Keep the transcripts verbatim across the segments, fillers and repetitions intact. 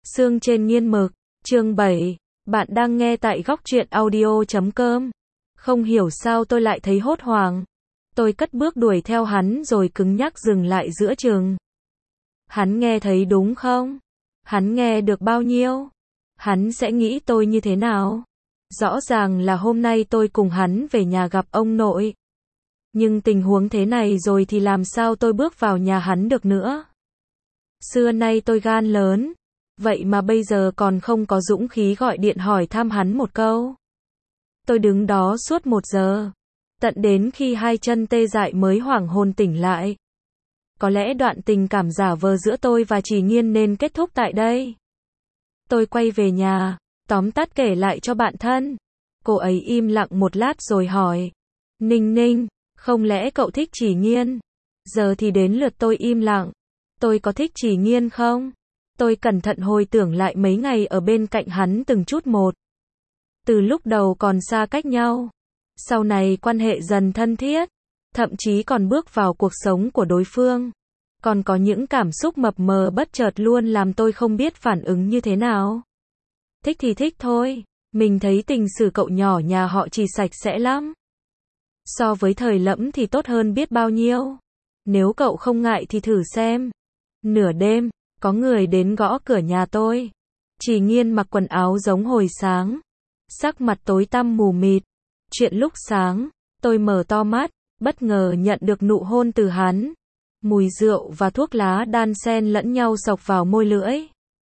Sương trên nghiên mực, chương bảy, bạn đang nghe tại góc truyện audio chấm com. Không hiểu sao tôi lại thấy hốt hoảng. Tôi cất bước đuổi theo hắn rồi cứng nhắc dừng lại giữa chừng. Hắn nghe thấy đúng không? Hắn nghe được bao nhiêu? Hắn sẽ nghĩ tôi như thế nào? Rõ ràng là hôm nay tôi cùng hắn về nhà gặp ông nội. Nhưng tình huống thế này rồi thì làm sao tôi bước vào nhà hắn được nữa? Xưa nay tôi gan lớn, vậy mà bây giờ còn không có dũng khí gọi điện hỏi thăm hắn một câu. Tôi đứng đó suốt một giờ, tận đến khi hai chân tê dại mới hoảng hồn tỉnh lại. Có lẽ đoạn tình cảm giả vờ giữa tôi và Trì Nghiên nên kết thúc tại đây. Tôi quay về nhà, tóm tắt kể lại cho bạn thân. Cô ấy im lặng một lát rồi hỏi, Ninh Ninh, không lẽ cậu thích Trì Nghiên? Giờ thì đến lượt tôi im lặng. Tôi có thích Trì Nghiên không? Tôi cẩn thận hồi tưởng lại mấy ngày ở bên cạnh hắn từng chút một. Từ lúc đầu còn xa cách nhau, sau này quan hệ dần thân thiết, thậm chí còn bước vào cuộc sống của đối phương. Còn có những cảm xúc mập mờ bất chợt luôn làm tôi không biết phản ứng như thế nào. Thích thì thích thôi, mình thấy tình sử cậu nhỏ nhà họ Trì sạch sẽ lắm. So với thời Lẫm thì tốt hơn biết bao nhiêu. Nếu cậu không ngại thì thử xem. Nửa đêm, có người đến gõ cửa nhà tôi. Trì Nghiên mặc quần áo giống hồi sáng, sắc mặt tối tăm mù mịt. Chuyện lúc sáng, tôi mở to mắt, bất ngờ nhận được nụ hôn từ hắn. Mùi rượu và thuốc lá đan xen lẫn nhau xộc vào môi lưỡi.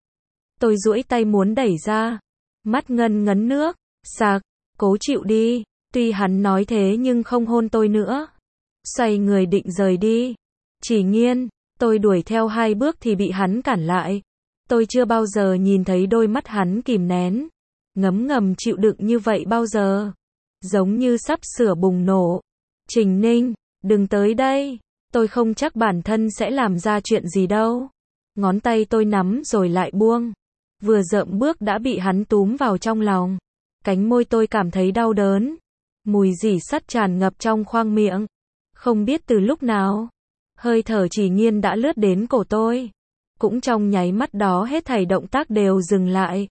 Tôi duỗi tay muốn đẩy ra, mắt ngân ngấn nước, sặc, cố chịu đi. Tuy hắn nói thế nhưng không hôn tôi nữa. Xoay người định rời đi. Trì Nghiên, tôi đuổi theo hai bước thì bị hắn cản lại. Tôi chưa bao giờ nhìn thấy đôi mắt hắn kìm nén, ngấm ngầm chịu đựng như vậy bao giờ. Giống như sắp sửa bùng nổ. Trình Ninh, đừng tới đây. Tôi không chắc bản thân sẽ làm ra chuyện gì đâu. Ngón tay tôi nắm rồi lại buông. Vừa dậm bước đã bị hắn túm vào trong lòng. Cánh môi tôi cảm thấy đau đớn. Mùi rỉ sắt tràn ngập trong khoang miệng. Không biết từ lúc nào, hơi thở Trì Nghiên đã lướt đến cổ tôi. Cũng trong nháy mắt đó hết thảy động tác đều dừng lại.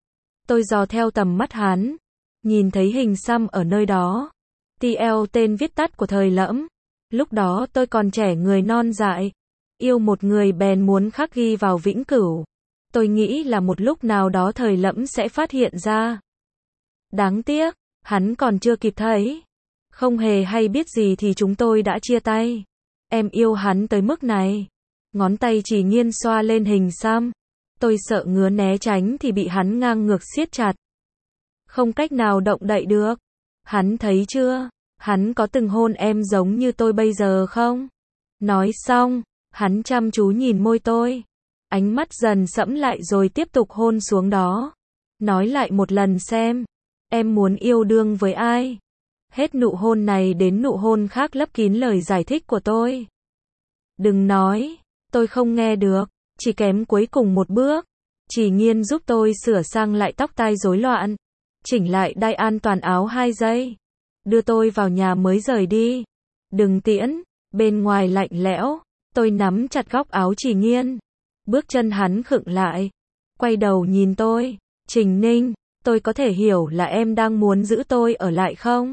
Tôi dò theo tầm mắt hắn, nhìn thấy hình xăm ở nơi đó. tê lờ tên viết tắt của thời Lẫm. Lúc đó tôi còn trẻ người non dại. Yêu một người bèn muốn khắc ghi vào vĩnh cửu. Tôi nghĩ là một lúc nào đó thời Lẫm sẽ phát hiện ra. Đáng tiếc, hắn còn chưa kịp thấy. Không hề hay biết gì thì chúng tôi đã chia tay. Em yêu hắn tới mức này. Ngón tay Trì Nghiên xoa lên hình xăm. Tôi sợ ngứa né tránh thì bị hắn ngang ngược siết chặt. Không cách nào động đậy được. Hắn thấy chưa? Hắn có từng hôn em giống như tôi bây giờ không? Nói xong, hắn chăm chú nhìn môi tôi. Ánh mắt dần sẫm lại rồi tiếp tục hôn xuống đó. Nói lại một lần xem. Em muốn yêu đương với ai? Hết nụ hôn này đến nụ hôn khác lấp kín lời giải thích của tôi. Đừng nói, tôi không nghe được, chỉ kém cuối cùng một bước. Trì Nghiên giúp tôi sửa sang lại tóc tai rối loạn, chỉnh lại đai an toàn áo hai giây, đưa tôi vào nhà mới rời đi. Đừng tiễn, bên ngoài lạnh lẽo, tôi nắm chặt góc áo Trì Nghiên. Bước chân hắn khựng lại, quay đầu nhìn tôi, Trình Ninh, tôi có thể hiểu là em đang muốn giữ tôi ở lại không?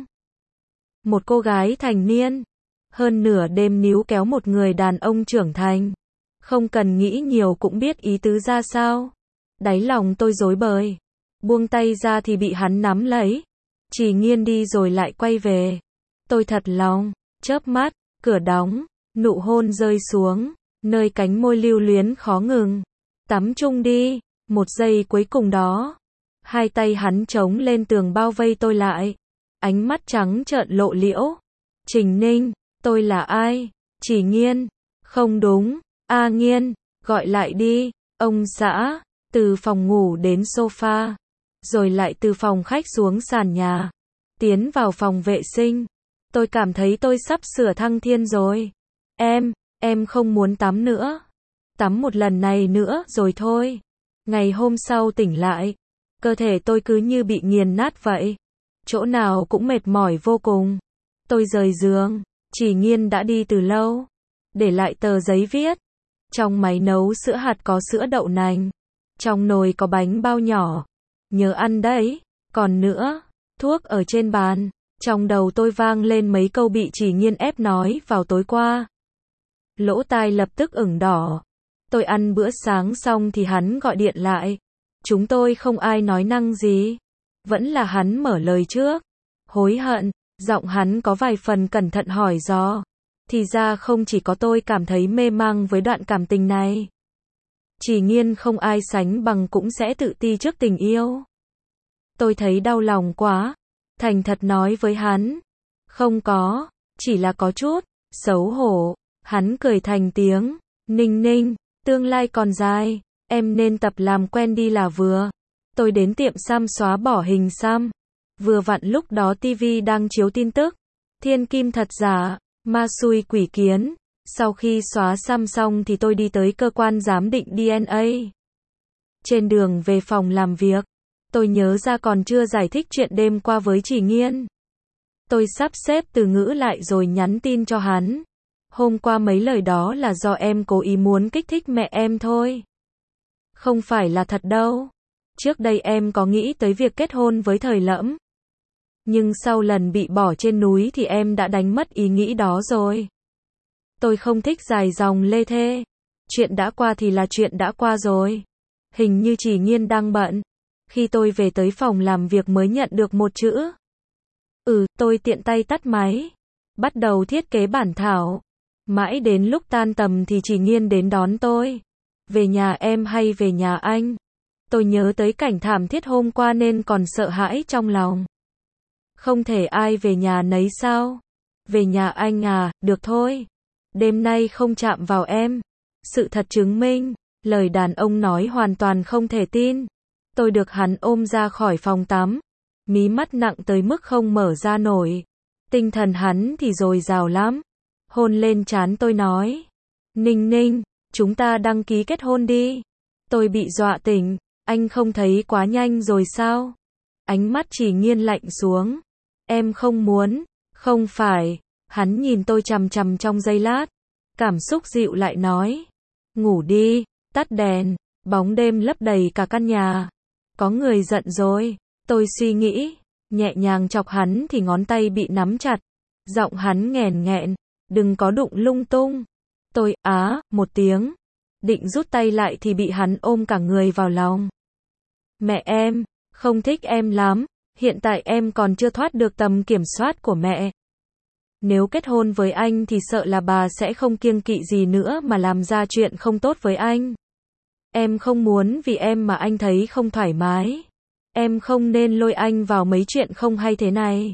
Một cô gái thành niên, hơn nửa đêm níu kéo một người đàn ông trưởng thành. Không cần nghĩ nhiều cũng biết ý tứ ra sao. Đáy lòng tôi rối bời. Buông tay ra thì bị hắn nắm lấy. Trì Nghiên đi rồi lại quay về. Tôi thật lòng, chớp mắt, cửa đóng, nụ hôn rơi xuống, nơi cánh môi lưu luyến khó ngừng. Tắm chung đi, một giây cuối cùng đó. Hai tay hắn chống lên tường bao vây tôi lại. Ánh mắt trắng trợn lộ liễu. Trình Ninh, tôi là ai? Trì Nghiên. Không đúng. A Nghiên, gọi lại đi. Ông xã. Từ phòng ngủ đến sofa. Rồi lại từ phòng khách xuống sàn nhà. Tiến vào phòng vệ sinh. Tôi cảm thấy tôi sắp sửa thăng thiên rồi. Em, em không muốn tắm nữa. Tắm một lần này nữa rồi thôi. Ngày hôm sau tỉnh lại. Cơ thể tôi cứ như bị nghiền nát vậy. Chỗ nào cũng mệt mỏi vô cùng. Tôi rời giường. Trì Nghiên đã đi từ lâu. Để lại tờ giấy viết. Trong máy nấu sữa hạt có sữa đậu nành. Trong nồi có bánh bao nhỏ. Nhớ ăn đấy. Còn nữa, thuốc ở trên bàn. Trong đầu tôi vang lên mấy câu bị Chỉ Nghiên ép nói vào tối qua. Lỗ tai lập tức ửng đỏ. Tôi ăn bữa sáng xong thì hắn gọi điện lại. Chúng tôi không ai nói năng gì. Vẫn là hắn mở lời trước. Hối hận, giọng hắn có vài phần cẩn thận hỏi dò. Thì ra không chỉ có tôi cảm thấy mê mang với đoạn cảm tình này. Chỉ Nghiên không ai sánh bằng cũng sẽ tự ti trước tình yêu. Tôi thấy đau lòng quá. Thành thật nói với hắn. Không có, chỉ là có chút xấu hổ. Hắn cười thành tiếng. Ninh Ninh, tương lai còn dài. Em nên tập làm quen đi là vừa. Tôi đến tiệm xăm xóa bỏ hình xăm. Vừa vặn lúc đó ti vi đang chiếu tin tức. Thiên kim thật giả, ma xui quỷ kiến. Sau khi xóa xăm xong thì tôi đi tới cơ quan giám định đê en a. Trên đường về phòng làm việc, tôi nhớ ra còn chưa giải thích chuyện đêm qua với Chỉ Nghiên. Tôi sắp xếp từ ngữ lại rồi nhắn tin cho hắn. Hôm qua mấy lời đó là do em cố ý muốn kích thích mẹ em thôi. Không phải là thật đâu. Trước đây em có nghĩ tới việc kết hôn với Thời Lẫm. Nhưng sau lần bị bỏ trên núi thì em đã đánh mất ý nghĩ đó rồi. Tôi không thích dài dòng lê thê. Chuyện đã qua thì là chuyện đã qua rồi. Hình như Chỉ Nghiên đang bận. Khi tôi về tới phòng làm việc mới nhận được một chữ. Ừ, tôi tiện tay tắt máy. Bắt đầu thiết kế bản thảo. Mãi đến lúc tan tầm thì Chỉ Nghiên đến đón tôi. Về nhà em hay về nhà anh? Tôi nhớ tới cảnh thảm thiết hôm qua nên còn sợ hãi trong lòng. Không thể ai về nhà nấy sao? Về nhà anh à, được thôi. Đêm nay không chạm vào em. Sự thật chứng minh, lời đàn ông nói hoàn toàn không thể tin. Tôi được hắn ôm ra khỏi phòng tắm. Mí mắt nặng tới mức không mở ra nổi. Tinh thần hắn thì dồi dào lắm. Hôn lên trán tôi nói. Ninh Ninh, chúng ta đăng ký kết hôn đi. Tôi bị dọa tỉnh. Anh không thấy quá nhanh rồi sao? Ánh mắt Chỉ Nghiên lạnh xuống. Em không muốn. Không phải. Hắn nhìn tôi chằm chằm trong giây lát. Cảm xúc dịu lại nói. Ngủ đi, tắt đèn. Bóng đêm lấp đầy cả căn nhà. Có người giận rồi. Tôi suy nghĩ. Nhẹ nhàng chọc hắn thì ngón tay bị nắm chặt. Giọng hắn nghèn nghẹn. Đừng có đụng lung tung. Tôi, á, một tiếng. Định rút tay lại thì bị hắn ôm cả người vào lòng. Mẹ em, không thích em lắm. Hiện tại em còn chưa thoát được tầm kiểm soát của mẹ. Nếu kết hôn với anh thì sợ là bà sẽ không kiêng kỵ gì nữa mà làm ra chuyện không tốt với anh. Em không muốn vì em mà anh thấy không thoải mái. Em không nên lôi anh vào mấy chuyện không hay thế này.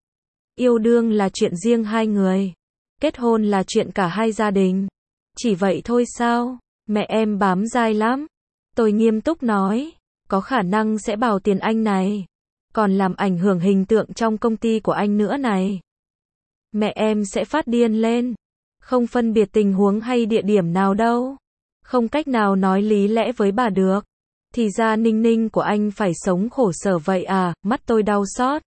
Yêu đương là chuyện riêng hai người. Kết hôn là chuyện cả hai gia đình. Chỉ vậy thôi sao? Mẹ em bám dai lắm. Tôi nghiêm túc nói. Có khả năng sẽ bào tiền anh này. Còn làm ảnh hưởng hình tượng trong công ty của anh nữa này. Mẹ em sẽ phát điên lên. Không phân biệt tình huống hay địa điểm nào đâu. Không cách nào nói lý lẽ với bà được. Thì ra Ninh Ninh của anh phải sống khổ sở vậy à, mắt tôi đau xót.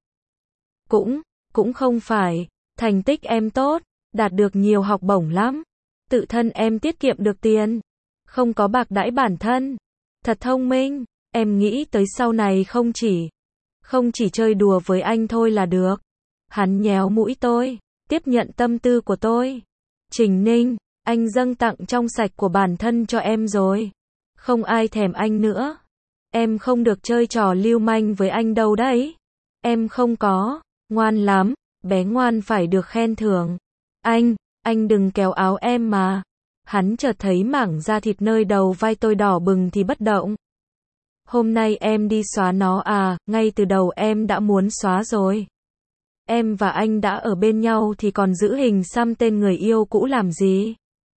Cũng, cũng không phải. Thành tích em tốt, đạt được nhiều học bổng lắm. Tự thân em tiết kiệm được tiền. Không có bạc đãi bản thân. Thật thông minh. Em nghĩ tới sau này không chỉ. Không chỉ chơi đùa với anh thôi là được. Hắn nhéo mũi tôi. Tiếp nhận tâm tư của tôi. Trình Ninh, anh dâng tặng trong sạch của bản thân cho em rồi. Không ai thèm anh nữa. Em không được chơi trò lưu manh với anh đâu đấy. Em không có. Ngoan lắm. Bé ngoan phải được khen thưởng. Anh, anh đừng kéo áo em mà. Hắn chợt thấy mảng da thịt nơi đầu vai tôi đỏ bừng thì bất động. Hôm nay em đi xóa nó à, ngay từ đầu em đã muốn xóa rồi. Em và anh đã ở bên nhau thì còn giữ hình xăm tên người yêu cũ làm gì?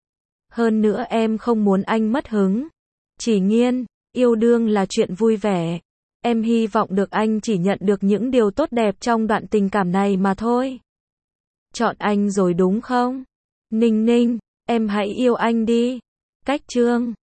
Hơn nữa em không muốn anh mất hứng. Chỉ Nghiên, yêu đương là chuyện vui vẻ. Em hy vọng được anh chỉ nhận được những điều tốt đẹp trong đoạn tình cảm này mà thôi. Chọn anh rồi đúng không? Ninh Ninh, em hãy yêu anh đi. Cách chương